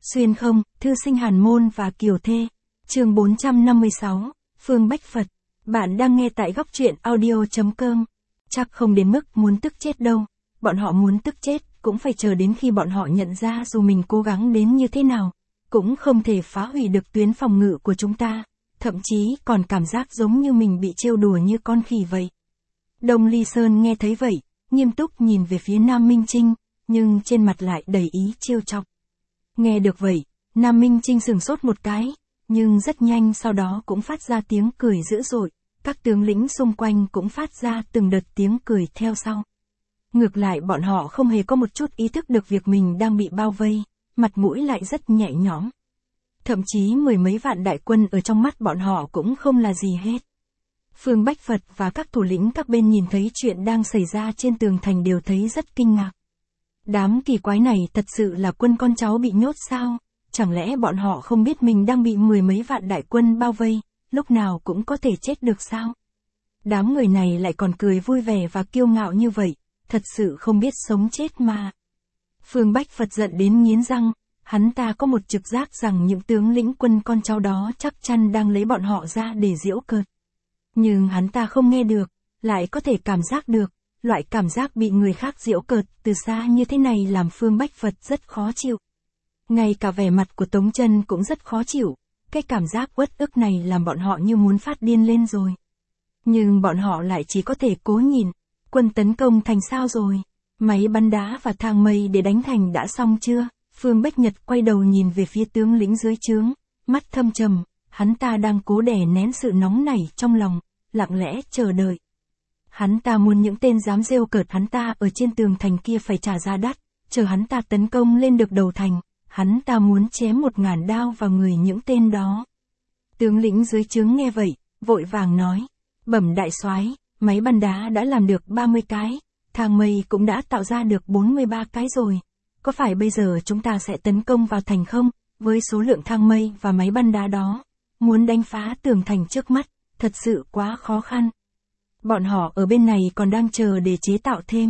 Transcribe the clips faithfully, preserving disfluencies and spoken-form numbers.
Xuyên không, thư sinh Hàn Môn và Kiều Thê. Chương bốn trăm năm mươi sáu, Phương Bách Phật. Bạn đang nghe tại góc truyện audio.com. Chắc không đến mức muốn tức chết đâu. Bọn họ muốn tức chết, cũng phải chờ đến khi bọn họ nhận ra dù mình cố gắng đến như thế nào, cũng không thể phá hủy được tuyến phòng ngự của chúng ta. Thậm chí còn cảm giác giống như mình bị trêu đùa như con khỉ vậy. Đông Ly Sơn nghe thấy vậy, nghiêm túc nhìn về phía Nam Minh Trinh, nhưng trên mặt lại đầy ý trêu chọc. Nghe được vậy, Nam Minh Trinh sửng sốt một cái, nhưng rất nhanh sau đó cũng phát ra tiếng cười dữ dội, các tướng lĩnh xung quanh cũng phát ra từng đợt tiếng cười theo sau. Ngược lại bọn họ không hề có một chút ý thức được việc mình đang bị bao vây, mặt mũi lại rất nhẹ nhõm. Thậm chí mười mấy vạn đại quân ở trong mắt bọn họ cũng không là gì hết. Phương Bách Phật và các thủ lĩnh các bên nhìn thấy chuyện đang xảy ra trên tường thành đều thấy rất kinh ngạc. Đám kỳ quái này thật sự là quân con cháu bị nhốt sao? Chẳng lẽ bọn họ không biết mình đang bị mười mấy vạn đại quân bao vây, lúc nào cũng có thể chết được sao? Đám người này lại còn cười vui vẻ và kiêu ngạo như vậy, thật sự không biết sống chết mà. Phương Bách Phật giận đến nghiến răng, hắn ta có một trực giác rằng những tướng lĩnh quân con cháu đó chắc chắn đang lấy bọn họ ra để giễu cợt. Nhưng hắn ta không nghe được, lại có thể cảm giác được, loại cảm giác bị người khác giễu cợt từ xa như thế này làm Phương Bách Phật rất khó chịu. Ngay cả vẻ mặt của Tống Chân cũng rất khó chịu, cái cảm giác uất ức này làm bọn họ như muốn phát điên lên rồi. Nhưng bọn họ lại chỉ có thể cố nhìn, quân tấn công thành sao rồi? Máy bắn đá và thang mây để đánh thành đã xong chưa? Phương Bách Nhật quay đầu nhìn về phía tướng lĩnh dưới trướng, mắt thâm trầm, hắn ta đang cố đè nén sự nóng nảy trong lòng, lặng lẽ chờ đợi. Hắn ta muốn những tên dám rêu cợt hắn ta ở trên tường thành kia phải trả giá đắt, chờ hắn ta tấn công lên được đầu thành, hắn ta muốn chém một ngàn đao vào người những tên đó. Tướng lĩnh dưới trướng nghe vậy, vội vàng nói, bẩm đại soái, máy bắn đá đã làm được ba mươi cái, thang mây cũng đã tạo ra được bốn mươi ba cái rồi. Có phải bây giờ chúng ta sẽ tấn công vào thành không? Với số lượng thang mây và máy bắn đá đó, muốn đánh phá tường thành trước mắt, thật sự quá khó khăn. Bọn họ ở bên này còn đang chờ để chế tạo thêm.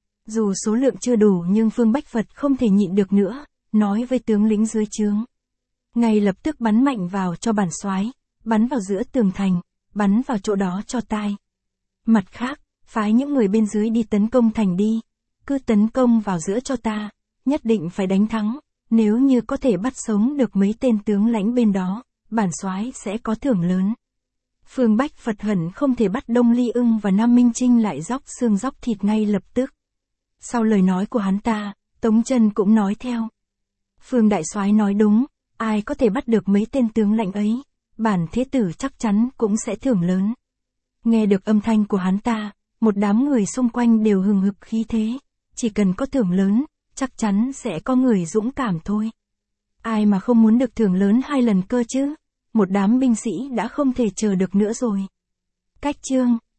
Dù số lượng chưa đủ nhưng Phương Bách Phật không thể nhịn được nữa, nói với tướng lĩnh dưới trướng. Ngay lập tức bắn mạnh vào cho bản soái, bắn vào giữa tường thành, bắn vào chỗ đó cho tai. Mặt khác, phái những người bên dưới đi tấn công thành đi, cứ tấn công vào giữa cho ta, nhất định phải đánh thắng, nếu như có thể bắt sống được mấy tên tướng lãnh bên đó, bản soái sẽ có thưởng lớn. Phương Bách Phật hận không thể bắt Đông Ly Ưng và Nam Minh Trinh lại róc xương róc thịt ngay lập tức. Sau lời nói của hắn ta, Tống Chân cũng nói theo. Phương đại soái nói đúng, ai có thể bắt được mấy tên tướng lãnh ấy, bản thế tử chắc chắn cũng sẽ thưởng lớn. Nghe được âm thanh của hắn ta, một đám người xung quanh đều hừng hực khí thế, chỉ cần có thưởng lớn, chắc chắn sẽ có người dũng cảm thôi. Ai mà không muốn được thưởng lớn hai lần cơ chứ? Một đám binh sĩ đã không thể chờ được nữa rồi. Cách chương